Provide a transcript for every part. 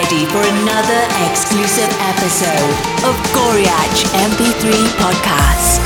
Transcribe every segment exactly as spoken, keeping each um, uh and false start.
ready for another exclusive episode of Goriach M P three Podcast.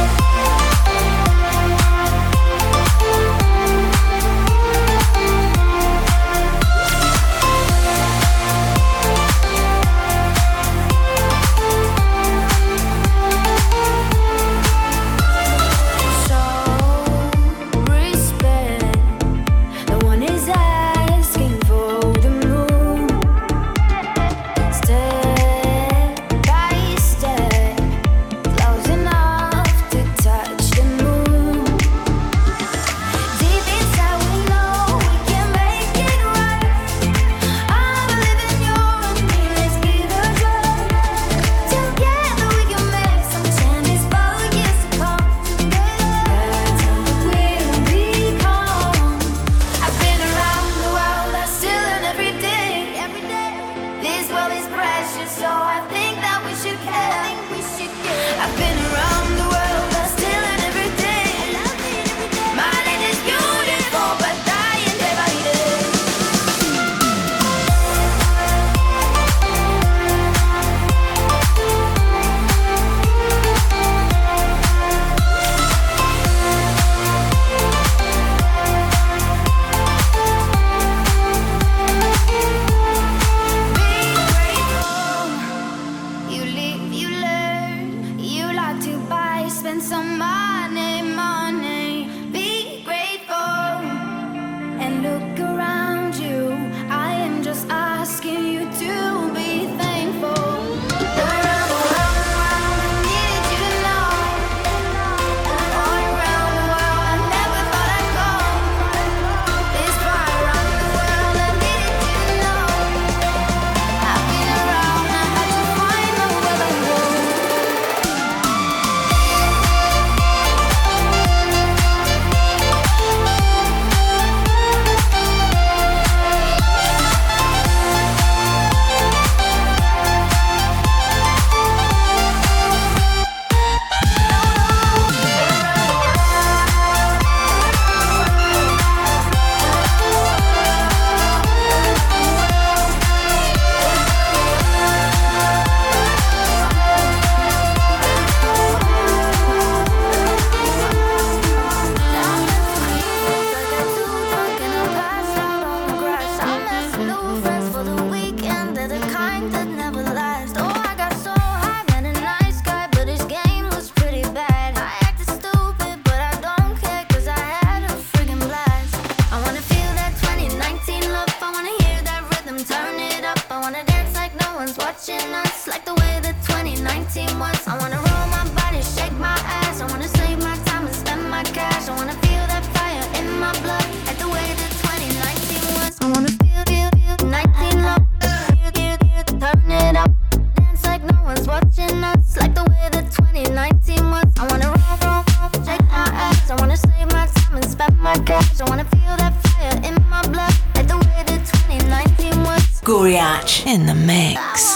Goriach in the mix.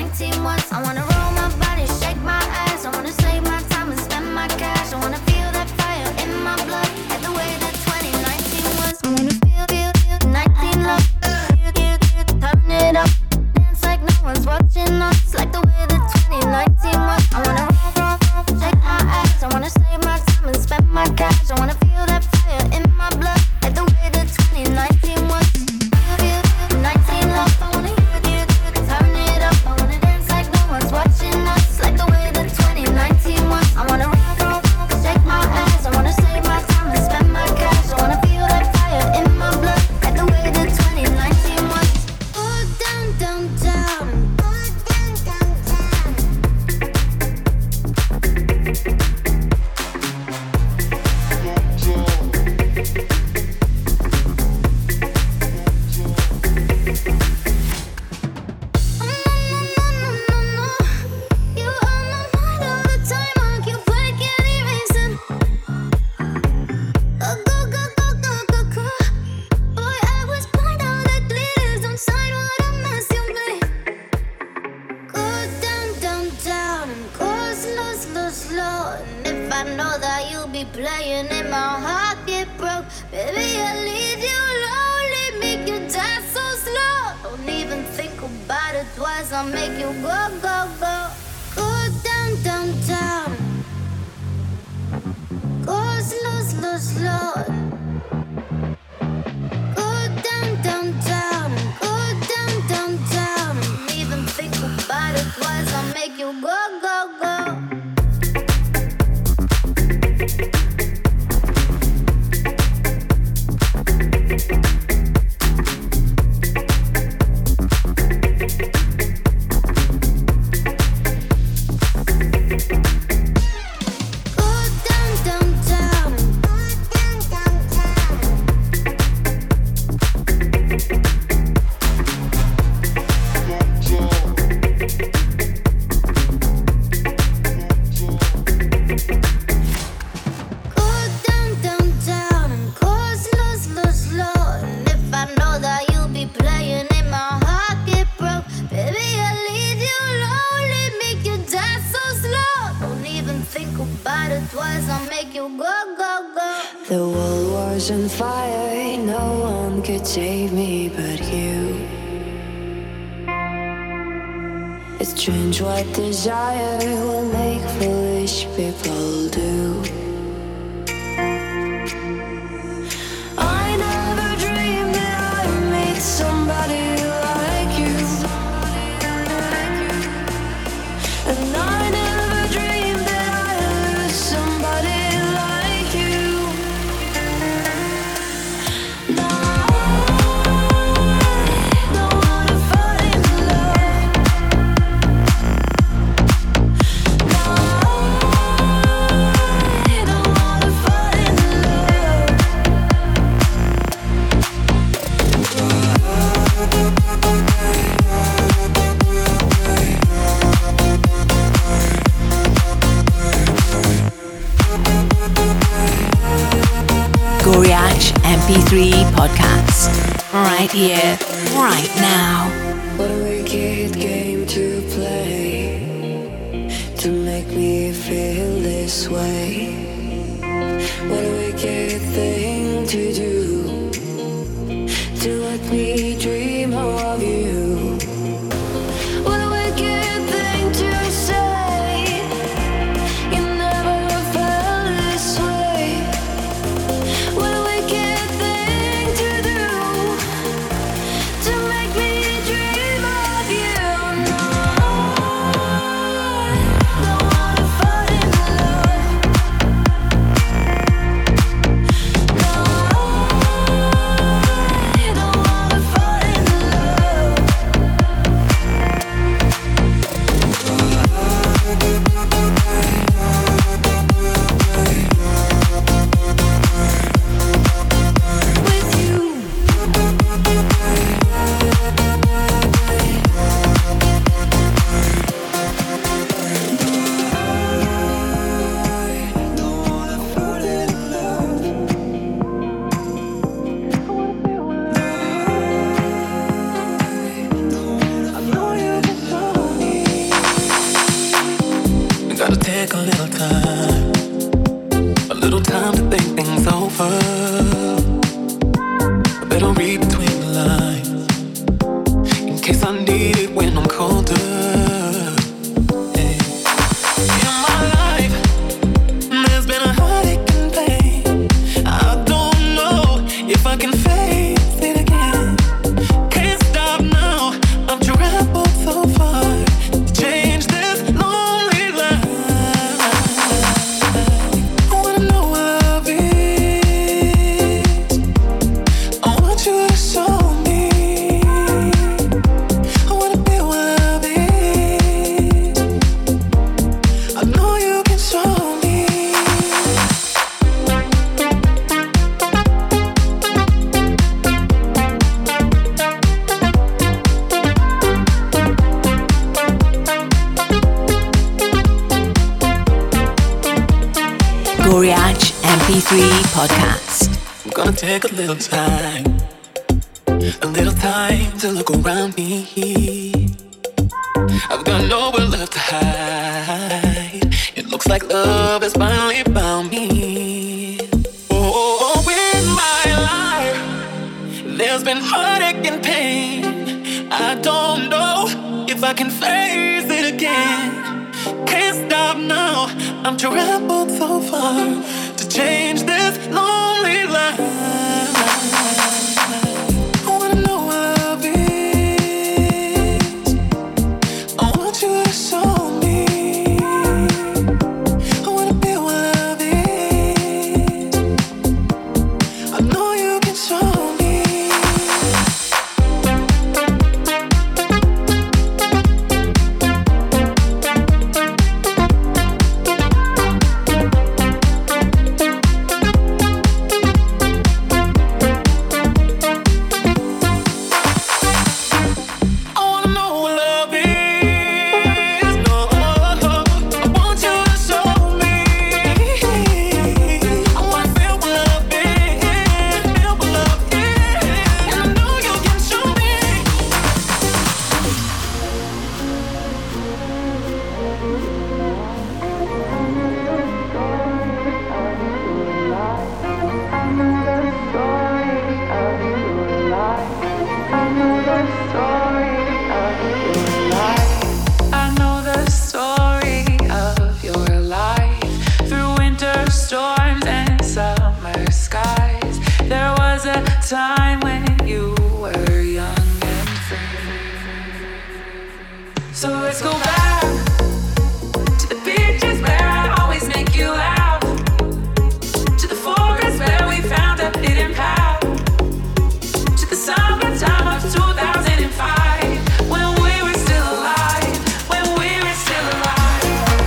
I wanna roll my body, shake my ass. I wanna save my time and spend my cash. I wanna feel that know that you'll be playing and my heart get broke, baby, I leave you lonely, make you die so slow. Don't even think about it twice, I'll make you go, go, go. Go down, down, down. Go slow, slow, slow. Go down, down, down. Go down, down, down. Don't even think about it twice, I'll make you go, go, go. The world was on fire, no one could save me but you. It's strange what desire will make foolish people do. I never dreamed that I'd meet somebody like you, and I never dreamed that I'd lose somebody like you. Goriach M P three podcast. Right here, right now. What a wicked game to play to make me feel this way. What a wicked thing to do to let me dream of you. What a wicked thing to say. You never felt this way. What a wicked thing to do to make me dream of you. No, I don't wanna fall in love. No, I don't wanna fall in love. With you. Gotta take a little time, a little time to think things over. I better read between the lines, in case I need it when I'm colder. Hey. In my life, there's been a heartache and pain. I don't know if I can face it again. Can't stop now, I've traveled so far to change this lonely life. I wanna know what love is. I want you to show me. I wanna be what love is. I know you can show me. Goriach M P three podcast. I'm gonna take a little time, a little time to look around me. I've got nowhere left to hide. It looks like love has finally found been heartache and pain. I don't know if I can face it again. Can't stop now. I'm traveled so far to change this lonely life. I wanna know what love is. I want you to show me. I wanna be what love is. I know you can show me. Time when you were young and free. So let's go back to the beaches where I always make you laugh, to the forest where we found a hidden path, to the summertime of two thousand five when we were still alive, when we were still alive.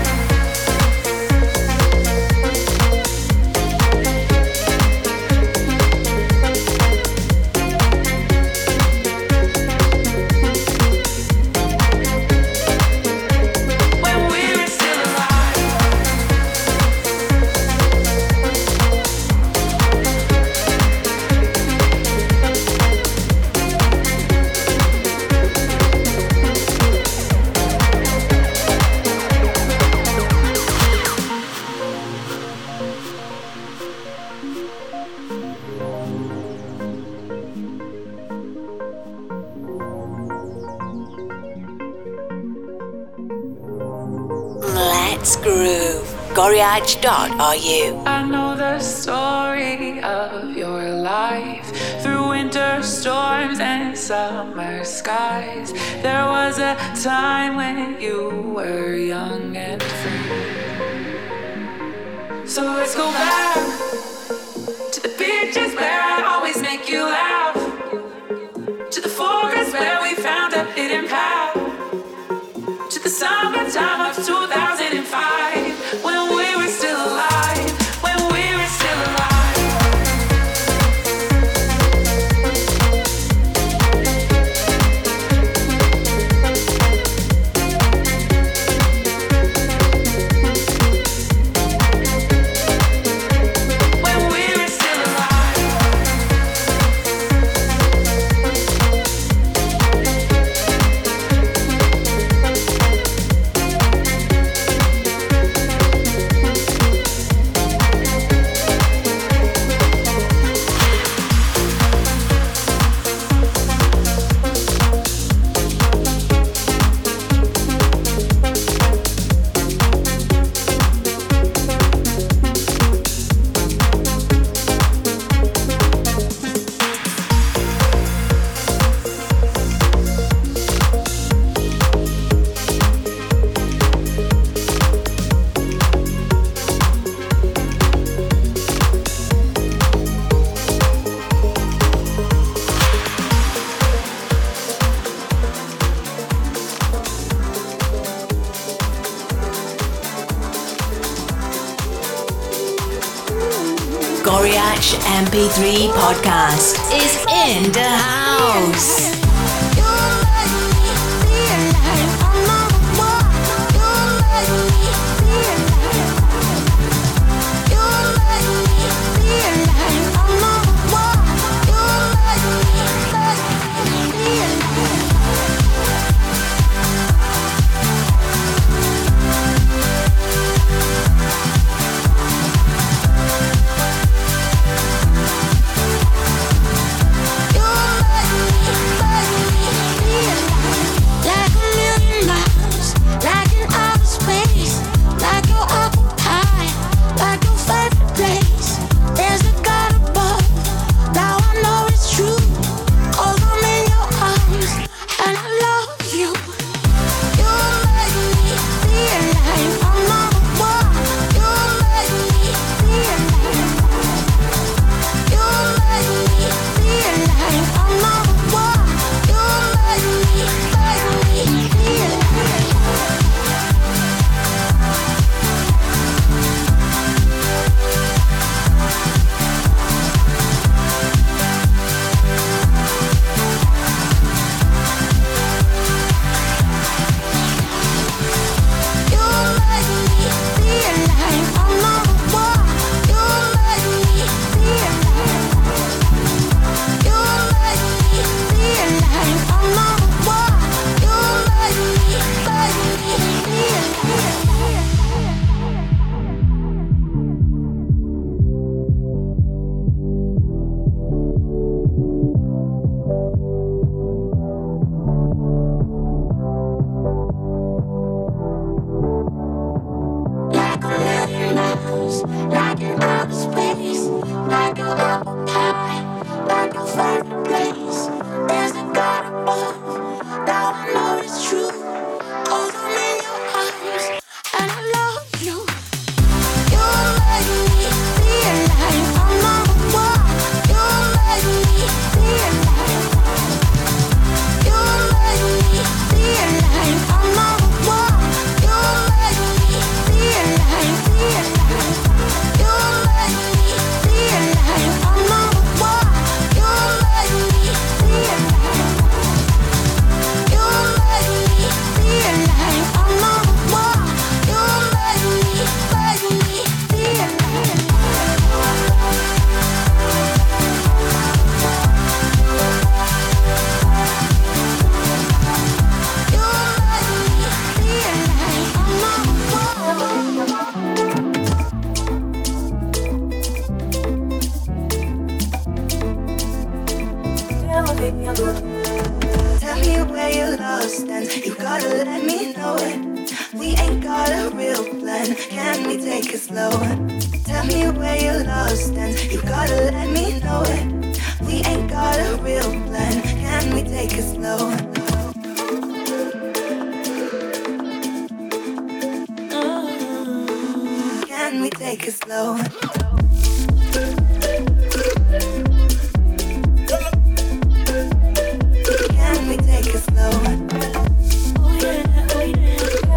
Let's groove. Goriach dot R U. I know the story of your life through winter storms and summer skies. There was a time when you were young and free. So let's go back to the beaches where I always make you laugh, to the forest where we found a hidden path, to the summertime of two thousand five when we were still alive, when we were still alive. Goriach M P three podcast is in the house. You plan. Can we take it slow? Tell me where you're lost and you gotta let me know it. We ain't got a real plan. Can we take it slow? Can we take it slow? Can we take it slow? Oh yeah, oh yeah.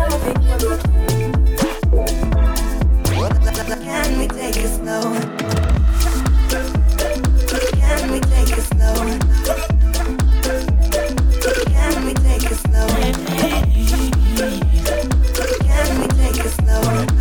Can we take it slow? Can we take it slow? Can we take it slow? Can we take it slow?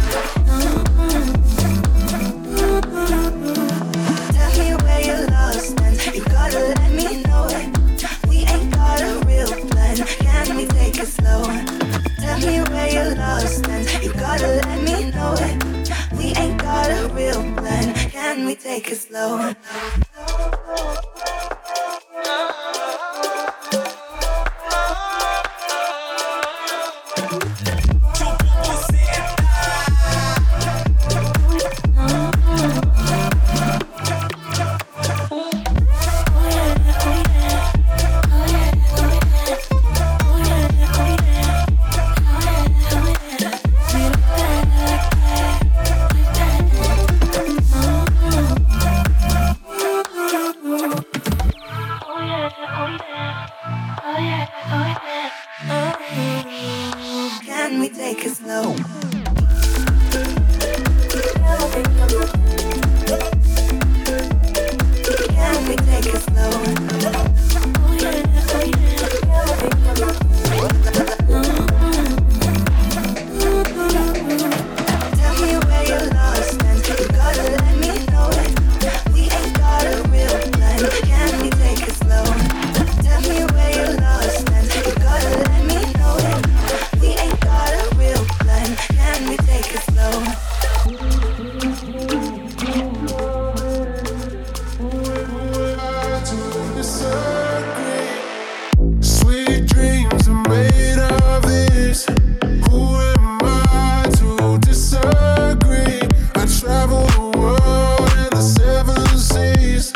Tell me where you're lost and you gotta let me know it. We ain't got a real plan. Can we take it slow? Tell me where you're lost and you gotta let me know it. We ain't got a real plan. Can we take it slow? Can we take it slow? Can we take it slow? Tell me where you're lost and you gotta let me know it. We ain't got a real plan. Can we take it slow? Tell me where you're lost and you gotta let me know it. We ain't got a real plan. Can we take it slow? Sweet dreams are made of this. Who am I to disagree? I travel the world and the seven seas.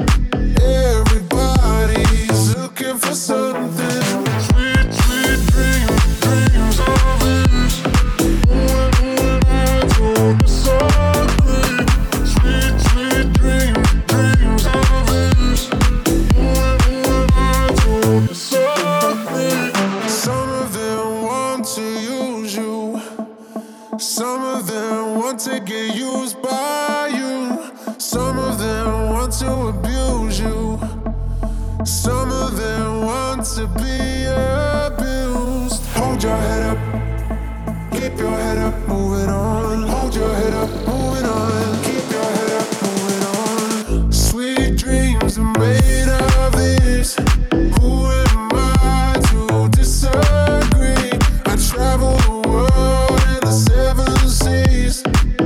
Everybody's looking for something. Sweet, sweet dreams, dreams of this. Who am I to disagree? Sweet, sweet dreams, dreams of this. Who am I to disagree? Some of them want to use you. Some of them want to get used by you. Some of them want to abuse you. Some of them want to be abused. Hold your head up. Keep your head up, moving on. Hold your head up, moving on. Keep your head up, moving on. Sweet dreams are made of this. Who am I to disagree? I travel the world and the seven seas.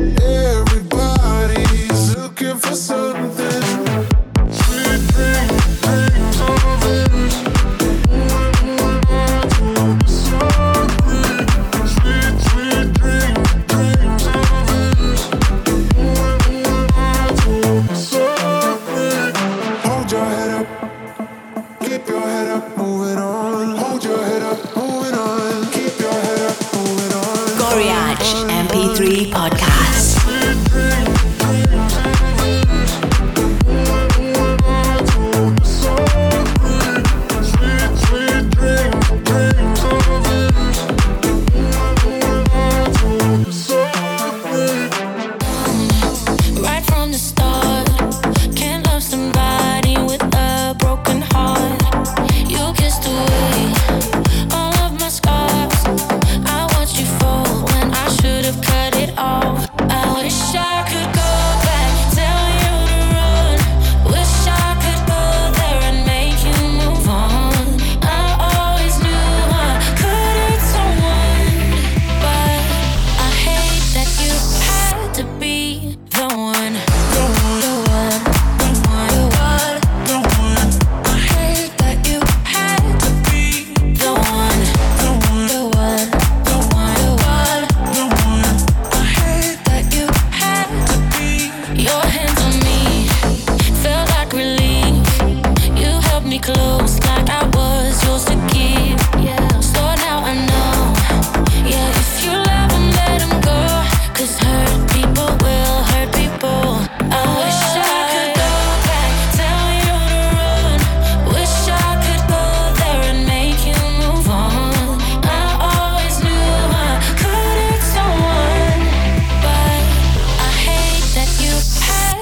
Everybody's looking for something. Sweet dreams, dreams of this. Who am I to disagree? Sweet, sweet dreams, dreams of this. Who am I to disagree? Hold your head up. Keep your head up, moving on. Hold your head up, moving on. Keep your head up, moving on. Goriach M P three Podcast. Sweet dreams, dreams of this. Who am I to disagree? Sweet, sweet dreams, dreams of this. Who am I to disagree? Right from the start, can't love somebody with a broken heart. You kissed away all of my scars. I watched you fall when I should have cut it off. I wish I could go back, tell you to run. Wish I could go there and make you move on. I always knew I could hurt someone, but I hate that you had to be the one.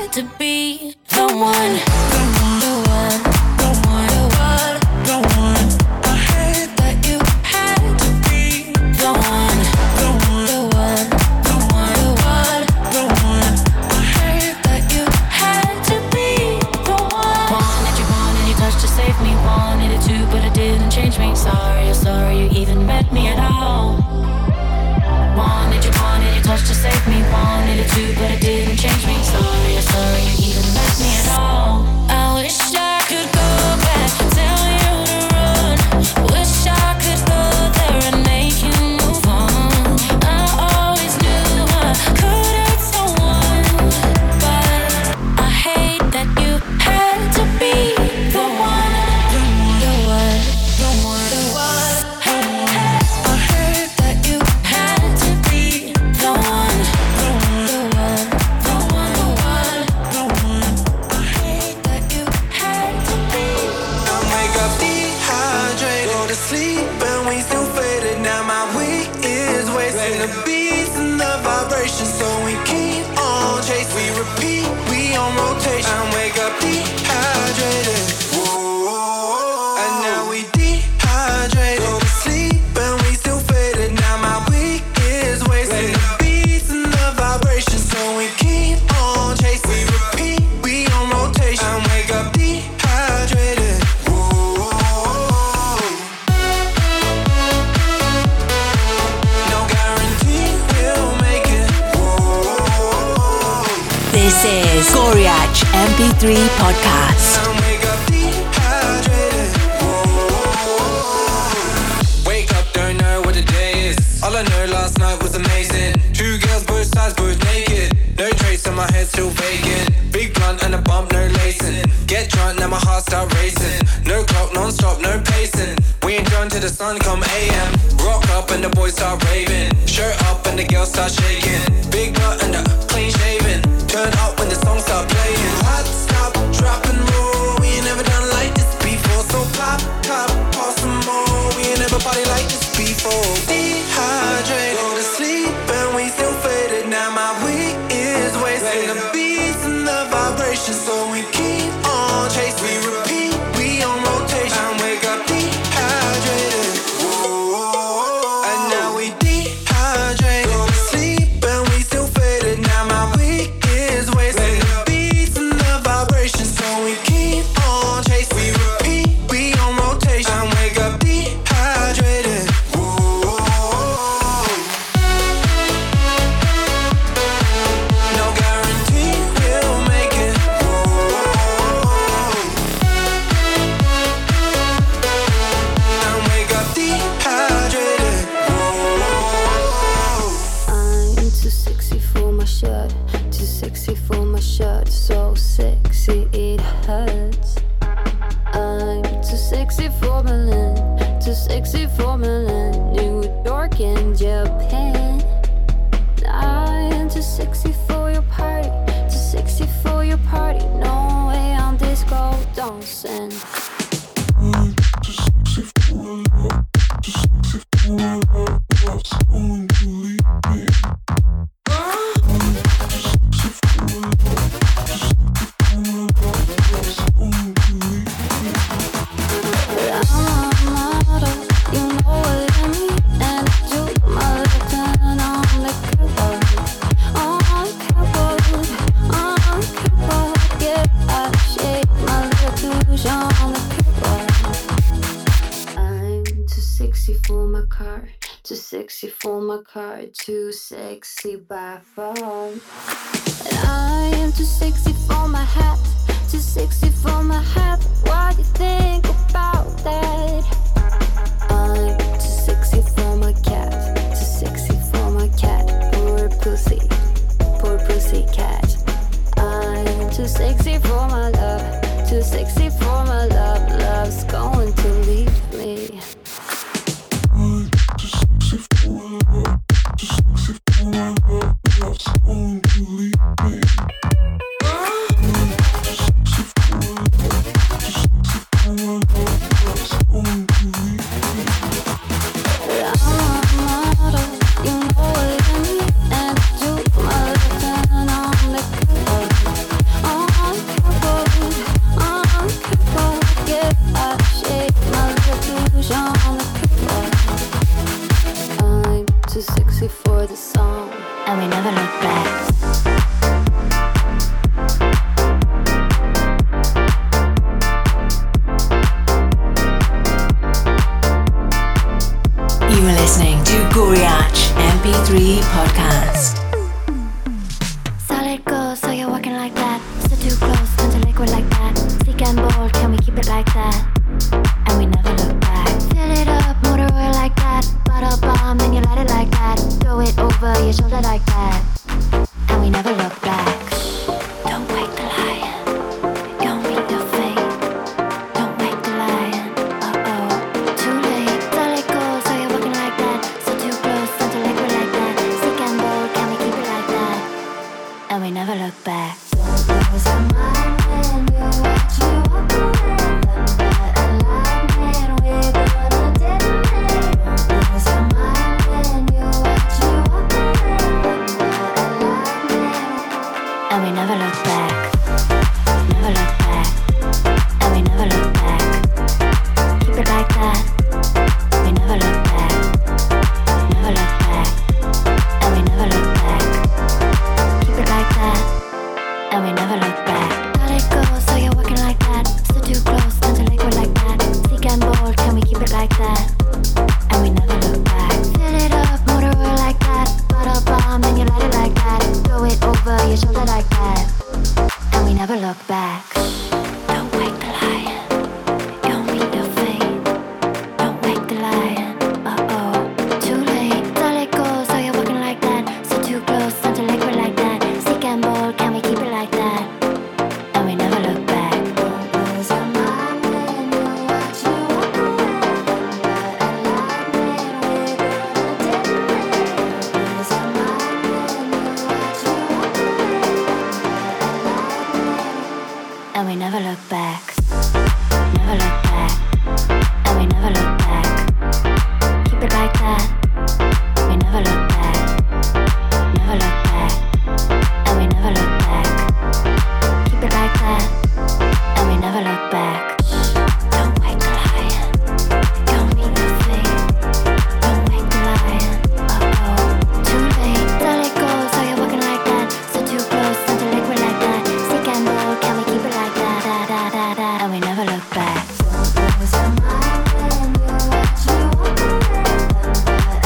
had to be the one, the one, the one, the one, the one, the one. I hate that you had to be the one, the one, the one, the one, the one, the one. I hate that you had to be the one. Wanted you, wanted you touch to save me, wanted it too, but it didn't change me. Sorry, sorry you even met me at all. Wanted you, wanted you touch to save me, wanted it too, but it didn't change me. Sorry, sorry you even met me at all. I wish I could go back, tell you to run. Wish I could go there and make you move on. I always knew I could hurt someone, but I hate that you had to be the one, the one, the one, the one. I hate that you had to be the one, the one, the one, the one, the one. I hate that you had to be. I wake up dehydrated, go to sleep and we still faded. Now my week is wasting the beats and the vibrations, so we keep on chasing. We repeat, we on rotation. I wake up dehydrated, whoa, and now we dehydrated, go to sleep and we still faded. Now my week is wasting the beats and the vibrations, so we keep on chasing. We repeat, we on rotation. I wake up dehydrated, whoa. No guarantee we'll make it, whoa. This is Goriach M P three Podcast. I wake up dehydrated, whoa. Wake up, don't know what the day is. All I know last night was amazing. Two girls, both sides, both naked. No trace on my head, still vacant. Big blunt and a bump, no lacing. Get drunk, now my heart start racing. No clock, non-stop, no pacing. We ain't done till the sun come A M. Rock up and the boys start raving. Shirt up and the girls start shaking. Big butt and the clean shaven. Turn up when the songs start playing. Hot stop, drop and roll. We ain't never done like this before. So pop, top, pop some more. We ain't never party like this before. Dehydrated, go to sleep and we still faded. Now my week is wasting the beats and the vibrations, so we keep on chasing. We repeat, we on rotation. I wake up dehydrated, whoa, and now we dehydrated, go to sleep and we still faded. Now my week is wasting the beats and the vibrations, so we keep on chasing. We repeat, we on rotation. I wake up dehydrated, whoa. No guarantee we'll make it, whoa. I wake up dehydrated, whoa. I'm too sexy for my shirt, too sexy for my shirt, so sexy it hurts. I'm too sexy for Berlin, too sexy for Berlin, New York and Japan. I am too sexy for your party, too sexy for your party. No way I'm disco dancing. Too sexy for my car, too sexy by far. And I am too sexy for my hat, too sexy for my hat. What do you think about that? I'm too sexy for my cat, too sexy for my cat. Poor pussy, poor pussy cat. I'm too sexy for my love, too sexy for my love. Love's going to leave me. like that, and we never look back. Fill it up, motor oil like that, bottle bomb and you light it like that. Throw it over your shoulder like that, and we never look back. Don't wake the lion, don't meet your fate. Don't wake the lion, uh-oh, too late. Don't let go, so you're walking like that. So too close, something like we're like that. Sick and bold, can we keep it like that? And we never look back. Don't lose your mind when you watch me walk away. Alignment, we're gonna detonate. Don't lose your mind when you watch me walk away. Alignment, and we never look back. Never look back. And we never look back. Keep it like that. We never look back. Never look back. And we never look back. Keep it like that. And we never look back. Let it go, so you're walking like that. So too close, turn to liquid like that. Sick and bold, can we keep it like that? And we never look back. Fill it up, motor oil like that. Bottle bomb and you light it like that. Throw it over your shoulder like that, and we never look back. Don't wake the lion, you'll meet your fate. Don't wake the lion, uh-oh, too late. Don't let go, so you're walking like that. So too close, something like we're like that. Sick and bold, can we keep it like that? And we never look back. Don't lose your mind when you watch me walk away. Alignment, we're gonna detonate. Don't lose your mind when you watch me walk away. Alignment, and we never look back. Never look back. And we never look back. Keep it like that. We never look back. Never look back. And we never look back. Keep it like that. And we never look back. Don't wake the lion. Don't meet your fate. Don't wake the lion. Uh-oh, too late. Don't let go, so you're walking like that. So too close, something like we're like that. Sick and bold, can we keep it like that? Da, da, da, da. And we never look back. Don't lose your mind when you watch me walk away.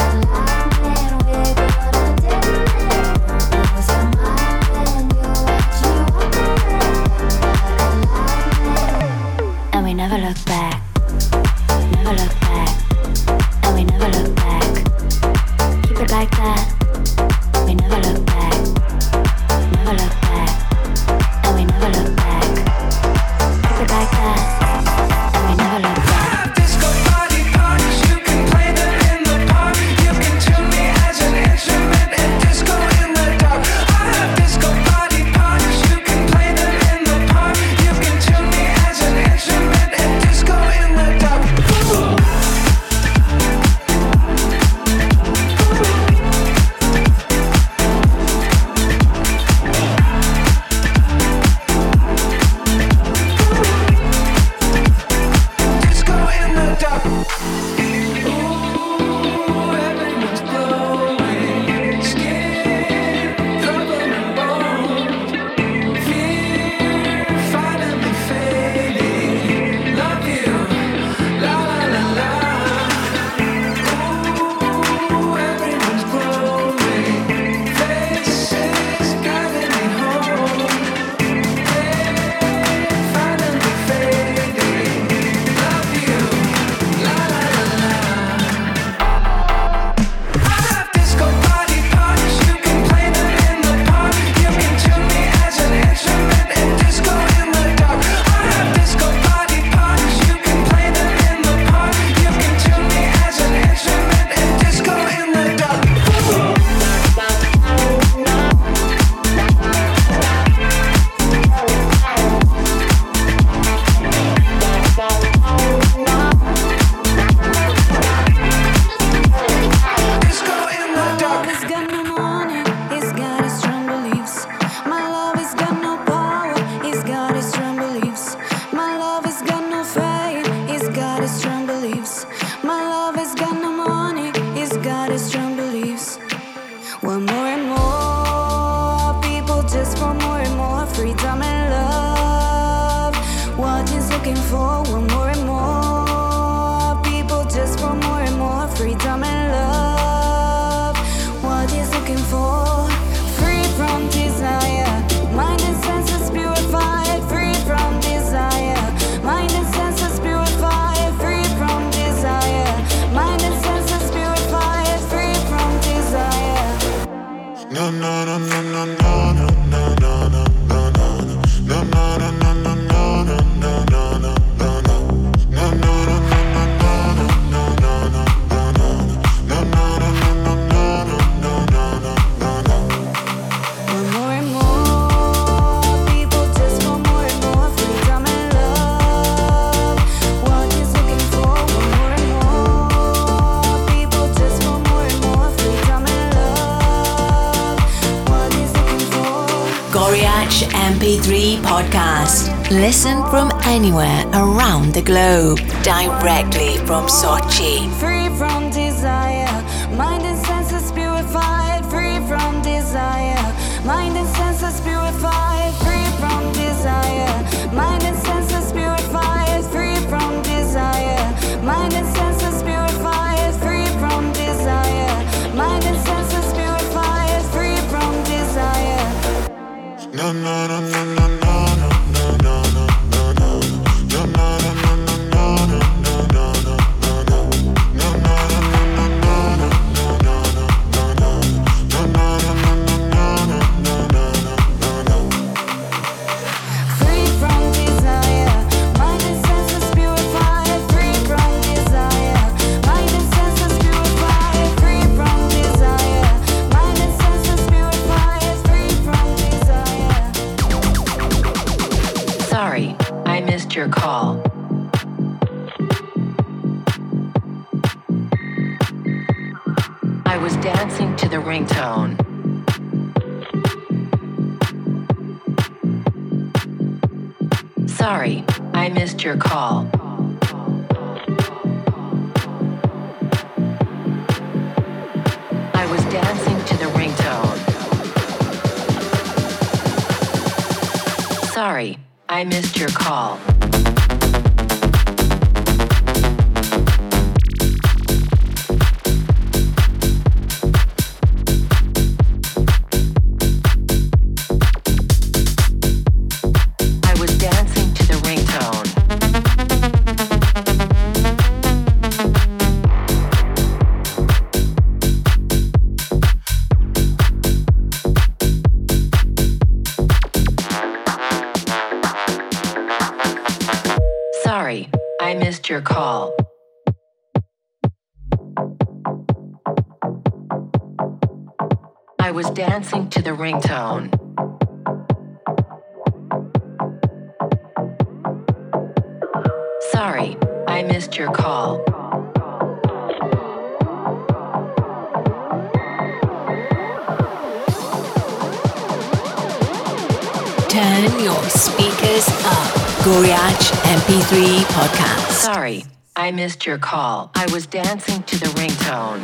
P three podcast. Listen from anywhere around the globe. Directly from Sochi. Free from desire. Mind and senses purified. Free from desire. Mind and senses purified. Free from desire. Mind and senses purified. Free from desire. Mind and senses purified. Free from desire. Mind and senses purified. Free from desire. No, no, no, no, no, no, no, no, no, no, no, no, no, no, no, no, no. Your call. I was dancing to the ringtone. Sorry, I missed your call. I was dancing to the ringtone. Sorry, I missed your call. Your call. I was dancing to the ringtone. Sorry, I missed your call. Turn your speakers up. Goriach M P three podcast. Sorry, I missed your call. I was dancing to the ringtone.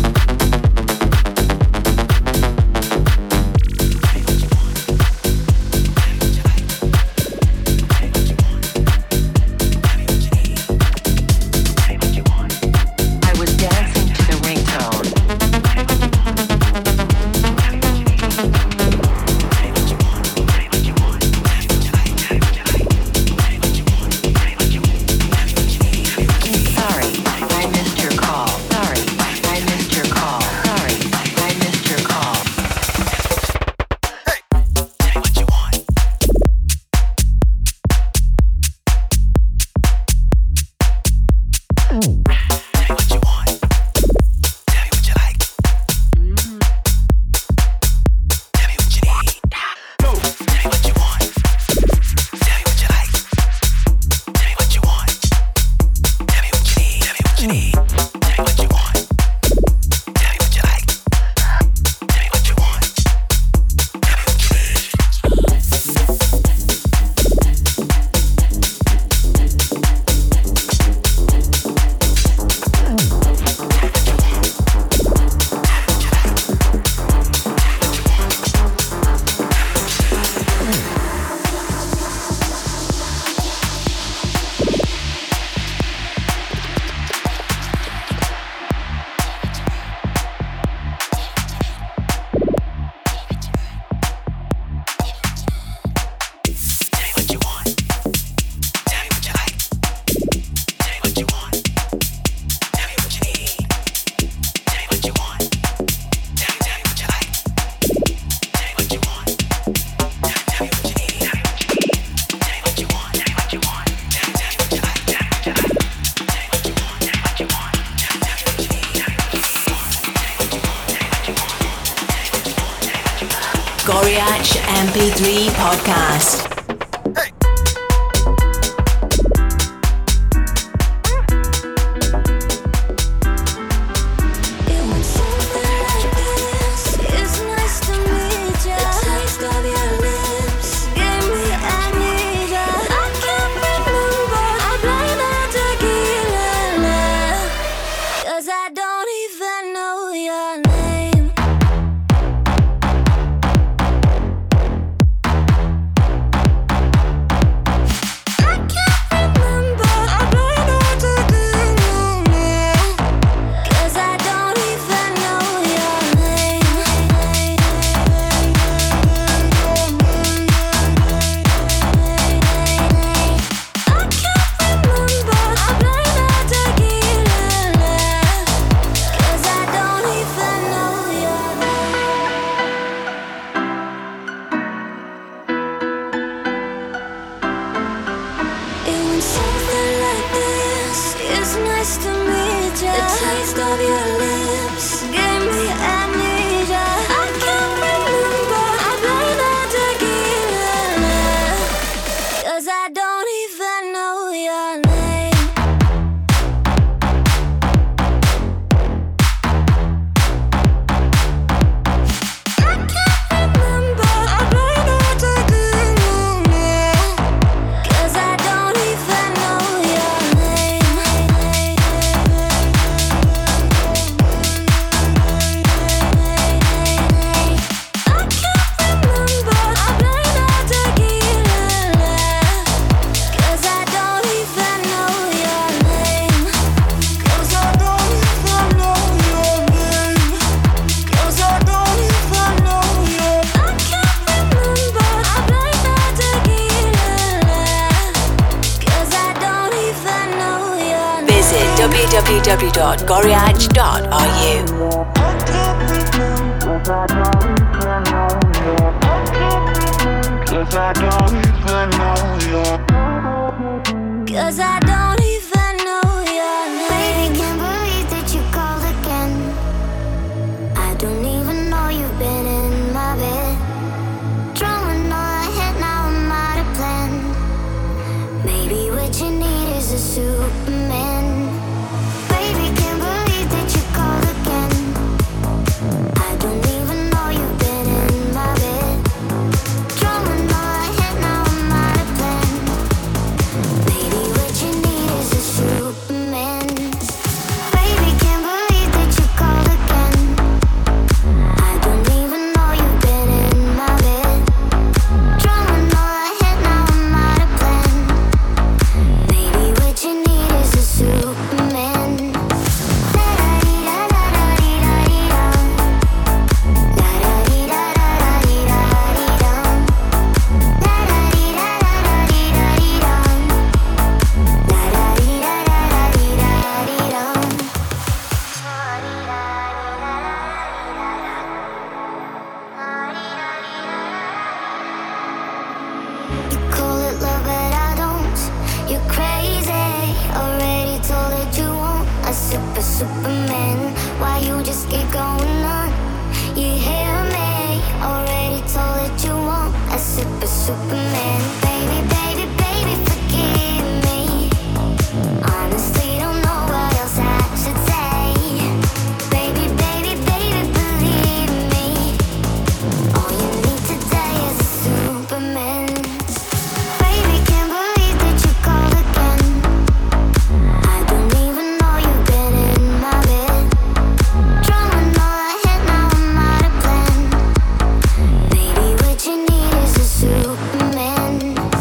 Goriach M P three podcast. It's nice to meet ya. The taste of your lips gave me Something like this. It's nice to meet ya. The taste of your lips gave me amnesia. I can't remember. I blame the tequila, 'cause I don't even know your name. I can't remember. I blame the tequila, 'cause I don't even know your name. I can't remember. I blame the tequila, 'cause I don't even know your name. 'Cause I don't even know your name. 'Cause I don't even know your. I can't remember. I blame the tequila, 'cause I don't even know your name. Visit w w w dot goriage dot r u. Cause I don't even know you. 'Cause I don't even know your name. Baby, can't believe that you called again. I don't even know you've been in my bed. Drawing all ahead, now I'm out of plan. Maybe what you need is a Superman. Baby, can't believe that you called again. I don't even know you've been in my bed. Drawing all ahead, now I'm out of plan. Maybe what you need is a Superman. Baby, can't believe that you called again. I don't even know you've been in my bed. Drawing all ahead, now I'm out of plan. Maybe what you need is a Superman. La-da-dee-da-da-da-dee-da-dee-da. La-da-dee-da-da-da-dee-da-dee-da. La-da-dee-da-da-da-dee-da-dee-da. You call it love, but I don't. You're crazy. Already told that you want a super Superman. Why you just keep going on? You hear me? Already told that you want a super Superman. Baby, baby, baby, forgive me. Honestly, don't know what else I should say. Baby, baby, baby, believe me. All you need today is a Superman. Baby, can't believe that you called again. I don't even know you've been in my bed. Drawing all ahead, now I'm out of plan. Maybe what you need is a Superman.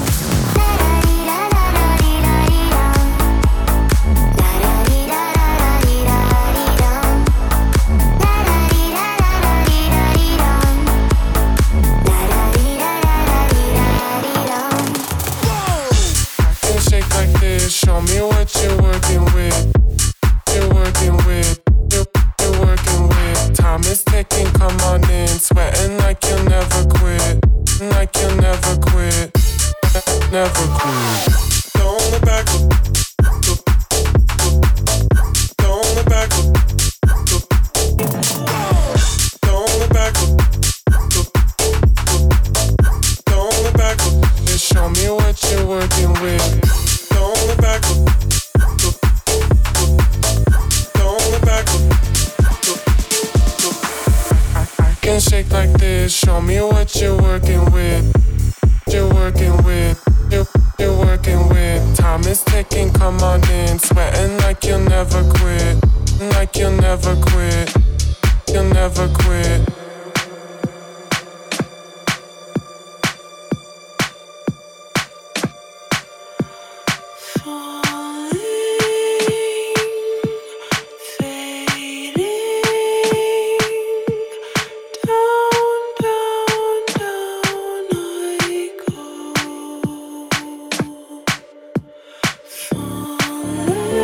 La-da-dee-da-da-da-dee-da-dee-da. La-da-dee-da-da-da-dee-da-dee-da. La-da-dee-da-da-da-dee-da-dee-da. La-da-dee-da-da-da-dee-da-dee-da. Can shake like this, show me what you're working with. You're working with, you're, you're working with. Time is ticking, come on in. Sweating like you'll never quit, like you'll never quit, never quit. Go on the back up, go on the back up, go on the back up, go on the back up. Just show me what you're working with. Go on the back up, go on the back up. I, I can shake like this. Show me what you're working with. You're working with. You're, you're working with. Time is ticking, come on in. Sweating like you'll never quit, like you'll never quit, you'll never quit.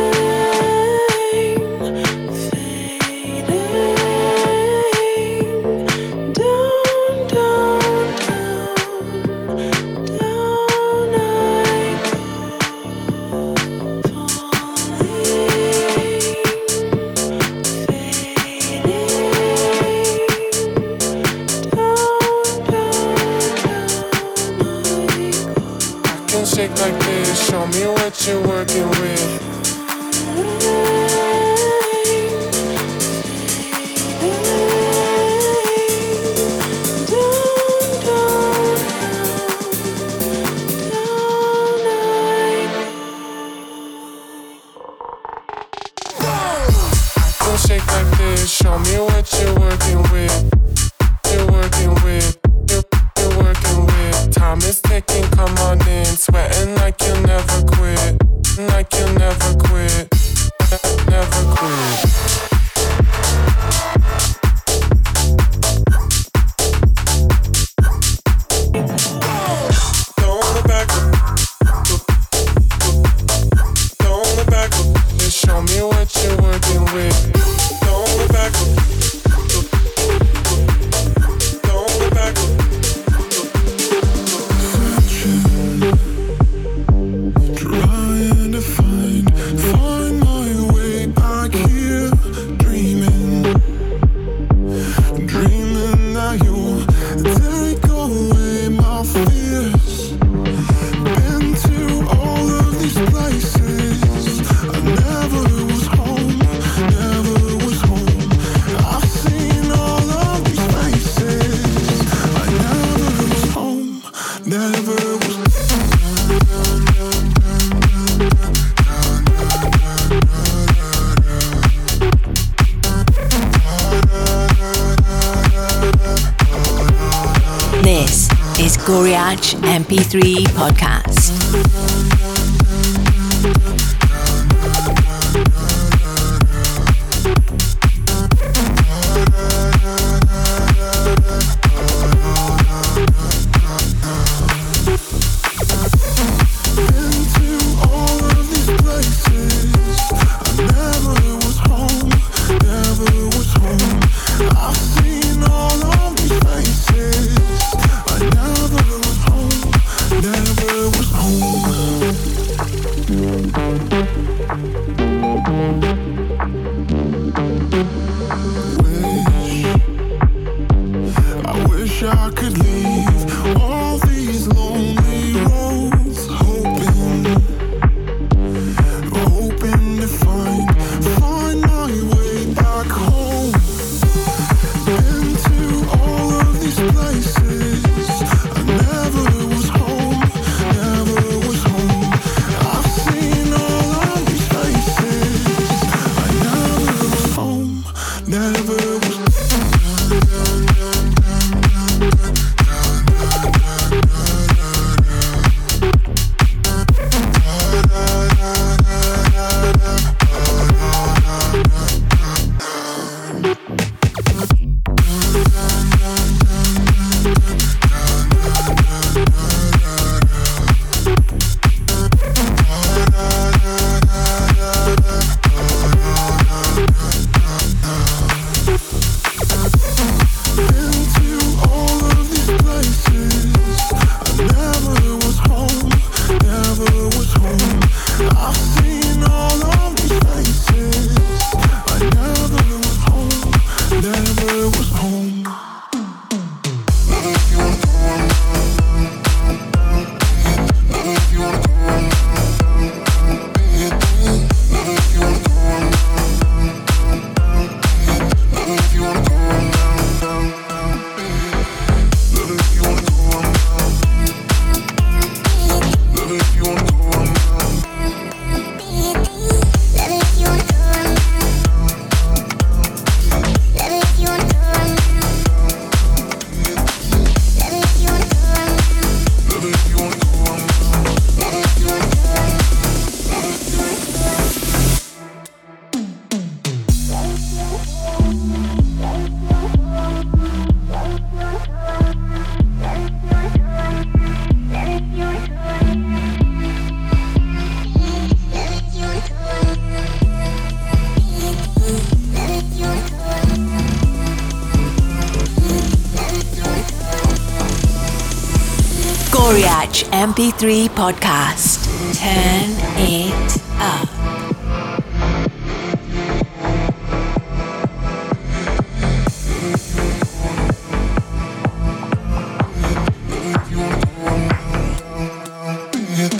Falling, fading. can shake like this. Show me what you're working with. Shake like this, show me what you're working with. You're working with, you're, you're working with. Time is ticking, come on in. Sweating like you'll never quit. Like you'll never quit. Never quit. Don't look back. Don't look back. Just show me what you're working with. Goriach M P three podcast. Goriach M P three podcast. Turn it up. Yeah.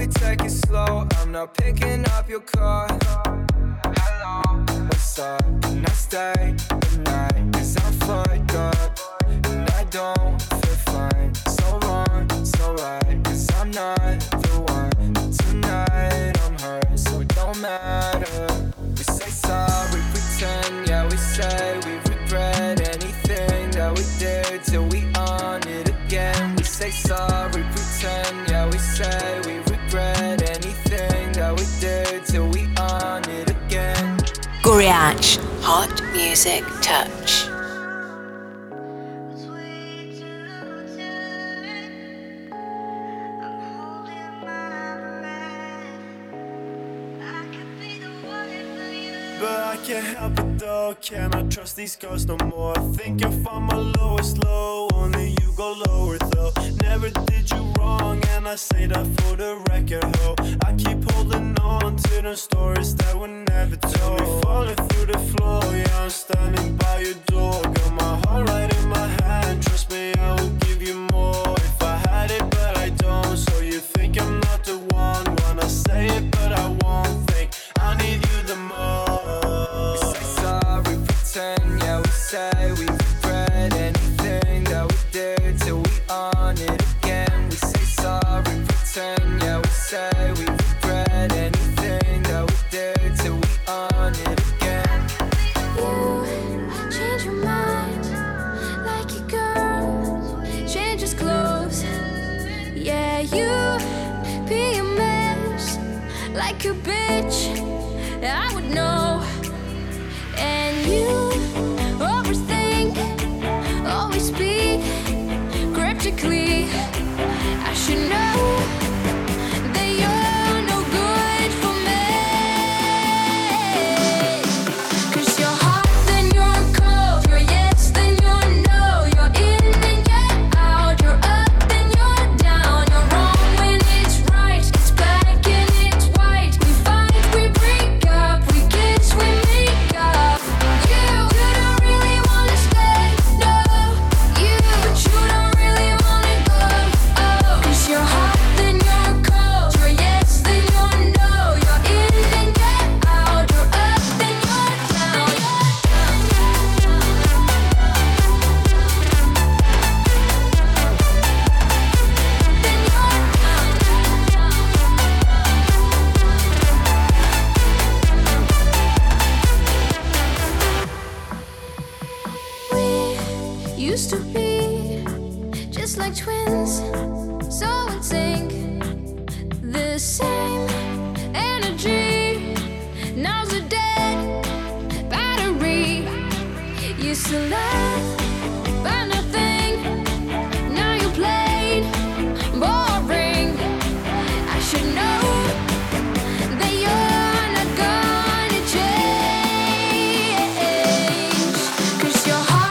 take it slow. I'm not picking up your call. Hello, what's up? Can I stay the night? Cause I'm fucked up and I don't feel fine. So wrong, so right, cause I'm not the one. But tonight I'm hurt, so it don't matter. We say sorry, pretend, yeah we say we regret anything that we did till we on it again. We say sorry, pretend, yeah we say we regret anything that we did till we on it again. Goriach, Hot Music Touch. But I can't help it though, can I trust these girls no more? Think I found my lowest low, only you go lower though. Never did you wrong, and I say that for the record, ho. I keep holding on to the stories that were never told. Me falling through the floor, yeah, I'm standing by your door. Got my heart right in my hand, trust me, I will give you more. If I had it, but I don't, so you think I'm not the one. Wanna say it, but I won't think I need you the most. Yeah, we say we regret anything that we did till we on it again. We say sorry, pretend, yeah, we say we regret anything that we did till we on it again. You change your mind like a girl changes clothes. Yeah, you be a mess like a bitch, I would know. And you overthink, always speak cryptically. I should know that you're no good for me. Cause you're hot, then you're cold. You're yes, then you're no. You're in, then you're out. You're up, then you're down. You're wrong when it's right. It's black and it's white. We fight, we break up. We kiss, we make up. Used to be just like twins, so in sync, the same energy. Now's a dead battery. Used to laugh but nothing. Now you played boring. I should know that you're not gonna change. Cause you're hot.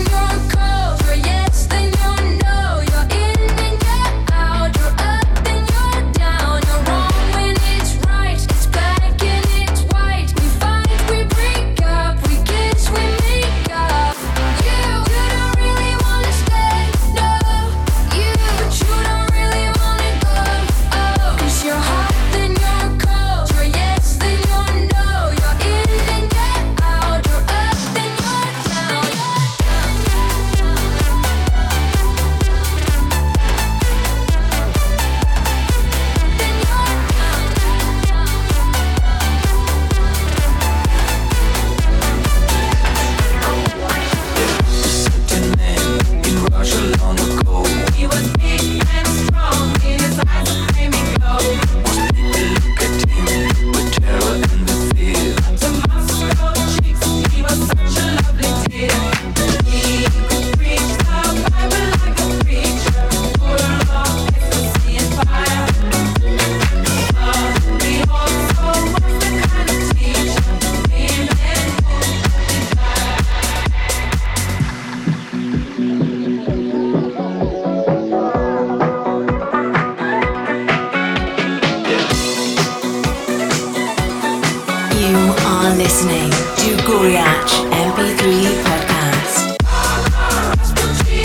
listening to Goriach M P three Podcast.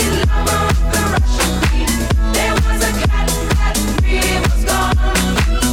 There was a cat that was gone.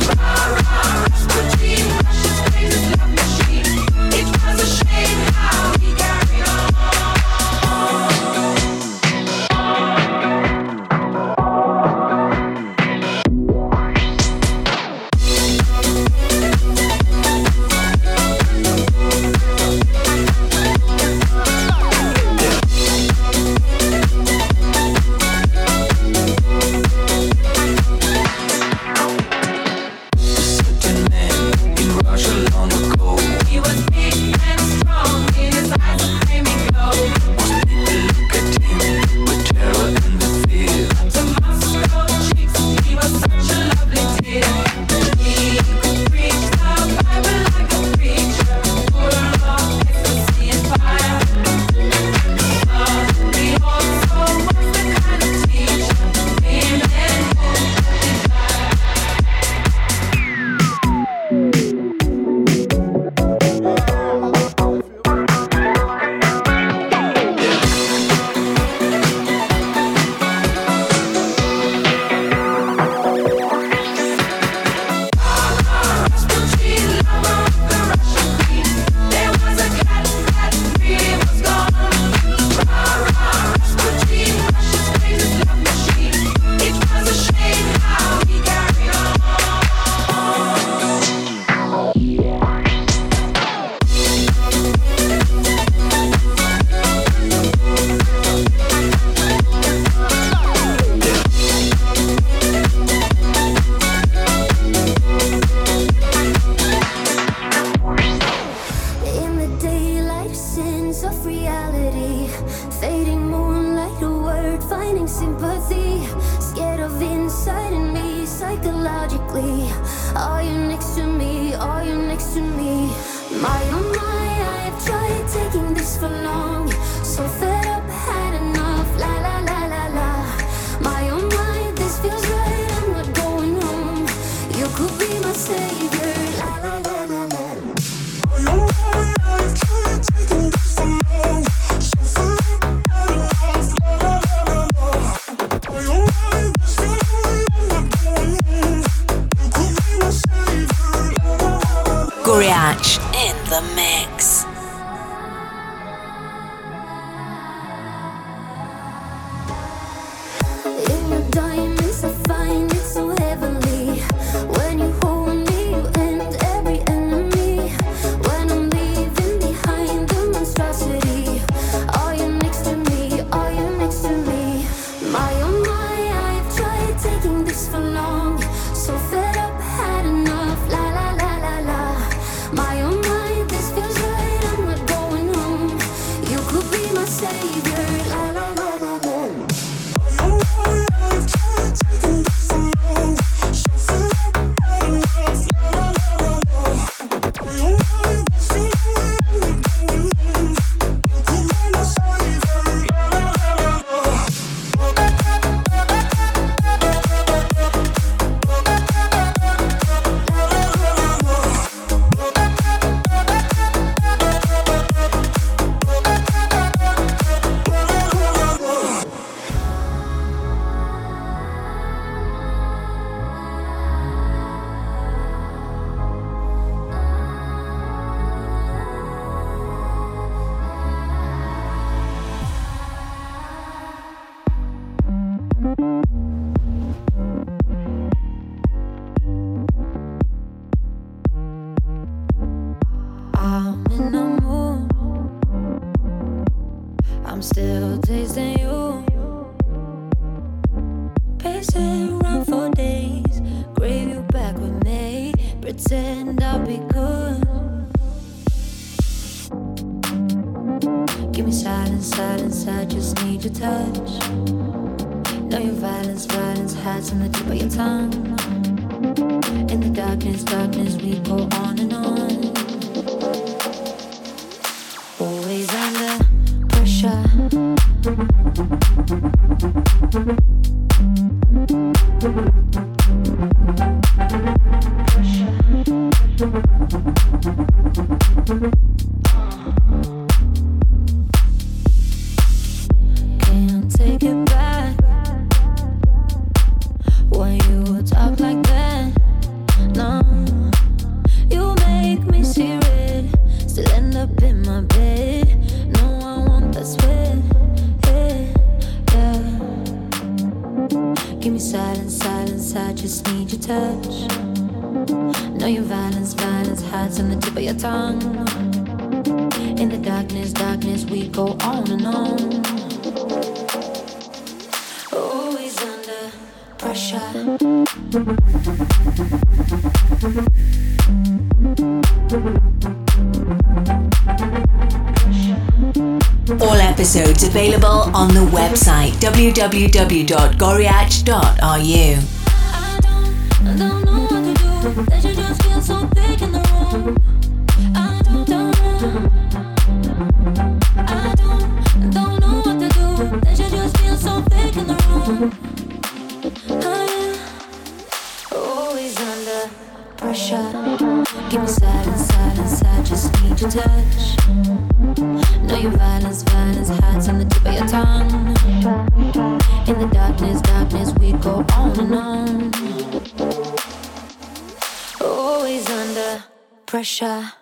Goriach in the mix. In the diamonds I find it so heavenly. When you hold me, you end every enemy. When I'm leaving behind the monstrosity, are you next to me? Are you next to me? My oh my, I've tried taking this for long. So fed up, had enough. La la la la la. My oh my, this feels right. I'm not going home. You could be my savior. La la la la la. I'm in the mood. I'm still tasting you. Pacing around for days. Crave you back with me. Pretend I'll be good. Give me silence, silence. I just need your touch. Know your violence, violence hides on the tip of your tongue. In the darkness, darkness, we go on and on. Always under pressure. Can't take it back when you talk like that. No, you make me see red. Still end up in my bed. No, I want that sweat. Yeah, yeah. Give me silence, silence. I just need your touch. Know your violence, violence hides on the tip of your tongue. In the darkness, darkness, we go on and on. Always under pressure. All episodes available on the website w w w dot goriach dot r u. I don't know what to do. That you just feel so thick in the room. I don't, don't know. I don't, don't know what to do. That you just feel so thick in the room. Oh yeah. Always under pressure. Give me silence, silence. I just need your touch. Know your violence, violence hides on the tip of your tongue. In the darkness, darkness, we go on and on. Always under pressure.